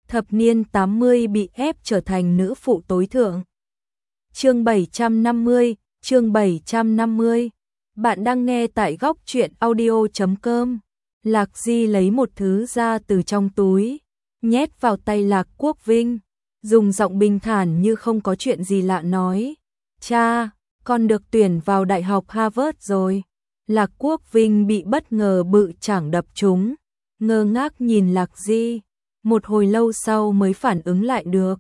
thập niên 80 bị ép trở thành nữ phụ tối thượng. Chương 750, chương 750. Bạn đang nghe tại góc truyện audio.com. Lạc Di lấy một thứ ra từ trong túi, nhét vào tay Lạc Quốc Vinh, dùng giọng bình thản như không có chuyện gì lạ nói: "Cha, con được tuyển vào Đại học Harvard rồi." Lạc Quốc Vinh bị bất ngờ bự chảng đập trúng, ngơ ngác nhìn Lạc Di, một hồi lâu sau mới phản ứng lại được.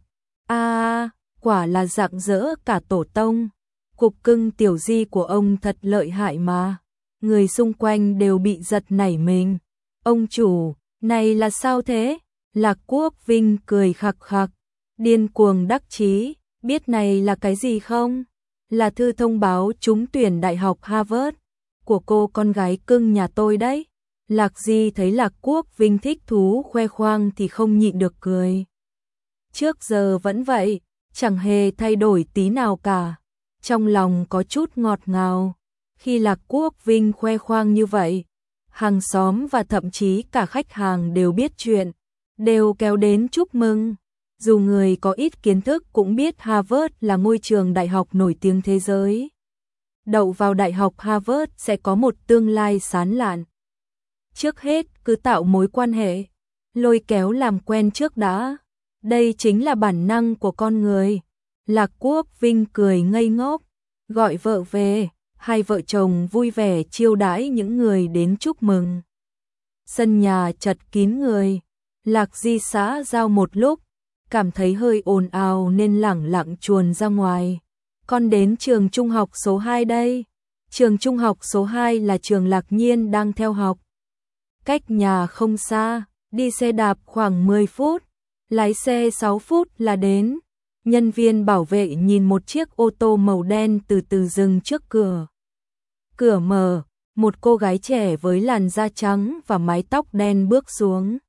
Quả là rạng rỡ cả tổ tông. Cục cưng tiểu Di của ông thật lợi hại mà. Người xung quanh đều bị giật nảy mình. Ông chủ, này là sao thế? Lạc Quốc Vinh cười khặc khặc, điên cuồng đắc chí. Biết này là cái gì không? Là thư thông báo trúng tuyển Đại học Harvard của cô con gái cưng nhà tôi đấy. Lạc Di thấy Lạc Quốc Vinh thích thú khoe khoang thì không nhịn được cười. Trước giờ vẫn vậy, chẳng hề thay đổi tí nào cả. Trong lòng có chút ngọt ngào. Khi Lạc Quốc Vinh khoe khoang như vậy, hàng xóm và thậm chí cả khách hàng đều biết chuyện, đều kéo đến chúc mừng. Dù người có ít kiến thức cũng biết Harvard là ngôi trường đại học nổi tiếng thế giới. Đậu vào Đại học Harvard sẽ có một tương lai sáng lạn. Trước hết cứ tạo mối quan hệ, lôi kéo làm quen trước đã. Đây chính là bản năng của con người. Lạc Quốc Vinh cười ngây ngốc, gọi vợ về, hai vợ chồng vui vẻ chiêu đãi những người đến chúc mừng. Sân nhà chật kín người. Lạc Di xã giao một lúc, cảm thấy hơi ồn ào nên lẳng lặng chuồn ra ngoài. Con đến trường trung học số 2 đây. Trường trung học số 2 là trường Lạc Nhiên đang theo học. Cách nhà không xa, đi xe đạp khoảng 10 phút, lái xe 6 phút là đến. Nhân viên bảo vệ nhìn một chiếc ô tô màu đen từ từ dừng trước cửa. Cửa mở, một cô gái trẻ với làn da trắng và mái tóc đen bước xuống.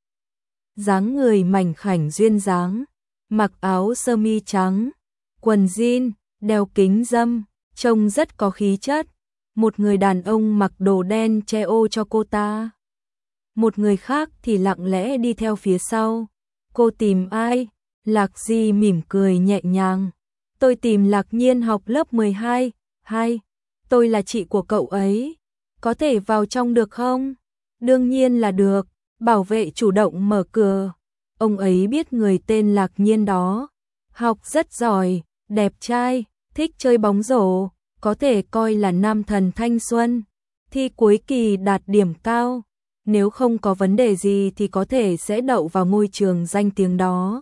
Dáng người mảnh khảnh duyên dáng, mặc áo sơ mi trắng, quần jean, đeo kính râm, trông rất có khí chất. Một người đàn ông mặc đồ đen che ô cho cô ta. Một người khác thì lặng lẽ đi theo phía sau. Cô tìm ai? Lạc Di mỉm cười nhẹ nhàng. Tôi tìm Lạc Nhiên học lớp 12. Tôi là chị của cậu ấy. Có thể vào trong được không? Đương nhiên là được. Bảo vệ chủ động mở cửa. Ông ấy biết người tên Lạc Nhiên đó. Học rất giỏi, đẹp trai, thích chơi bóng rổ, có thể coi là nam thần thanh xuân. Thi cuối kỳ đạt điểm cao. Nếu không có vấn đề gì thì có thể sẽ đậu vào ngôi trường danh tiếng đó.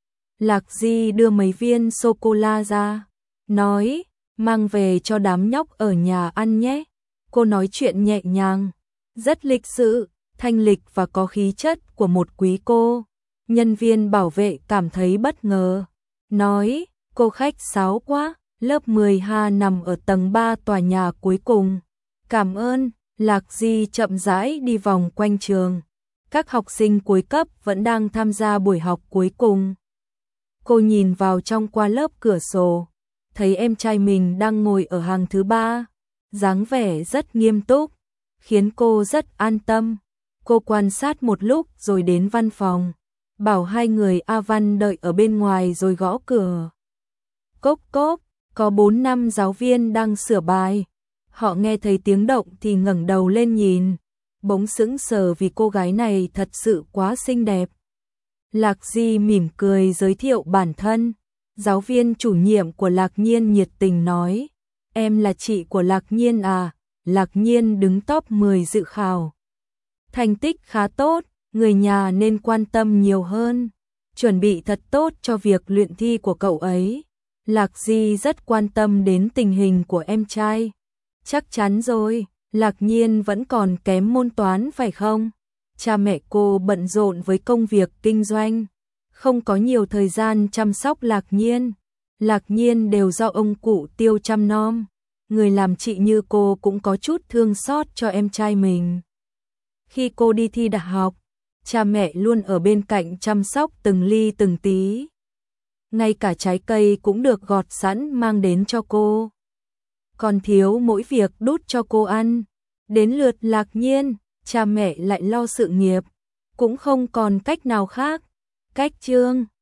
Lạc Di đưa mấy viên sô-cô-la ra, nói, mang về cho đám nhóc ở nhà ăn nhé. Cô nói chuyện nhẹ nhàng, rất lịch sự, thanh lịch và có khí chất của một quý cô. Nhân viên bảo vệ cảm thấy bất ngờ, nói, cô khách sáo quá, lớp 12 nằm ở tầng 3 tòa nhà cuối cùng. Cảm ơn. Lạc Di chậm rãi đi vòng quanh trường. Các học sinh cuối cấp vẫn đang tham gia buổi học cuối cùng. Cô nhìn vào trong qua lớp cửa sổ, thấy em trai mình đang ngồi ở hàng thứ 3, dáng vẻ rất nghiêm túc, khiến cô rất an tâm. Cô quan sát một lúc rồi đến văn phòng, bảo hai người A Văn đợi ở bên ngoài rồi gõ cửa. Cốc cốc, có 4-5 giáo viên đang sửa bài. Họ nghe thấy tiếng động thì ngẩng đầu lên nhìn, bỗng sững sờ vì cô gái này thật sự quá xinh đẹp. Lạc Di mỉm cười giới thiệu bản thân. Giáo viên chủ nhiệm của Lạc Nhiên nhiệt tình nói, em là chị của Lạc Nhiên à? Lạc Nhiên đứng top 10 dự khảo. Thành tích khá tốt, người nhà nên quan tâm nhiều hơn. Chuẩn bị thật tốt cho việc luyện thi của cậu ấy. Lạc Di rất quan tâm đến tình hình của em trai. Chắc chắn rồi, Lạc Nhiên vẫn còn kém môn toán phải không? Cha mẹ cô bận rộn với công việc kinh doanh, không có nhiều thời gian chăm sóc Lạc Nhiên. Lạc Nhiên đều do ông cụ Tiêu chăm nom. Người làm chị như cô cũng có chút thương xót cho em trai mình. Khi cô đi thi đại học, cha mẹ luôn ở bên cạnh chăm sóc từng ly từng tí. Ngay cả trái cây cũng được gọt sẵn mang đến cho cô. Còn thiếu mỗi việc đút cho cô ăn. Đến lượt Lạc Nhiên, cha mẹ lại lo sự nghiệp, cũng không còn cách nào khác. Cách chương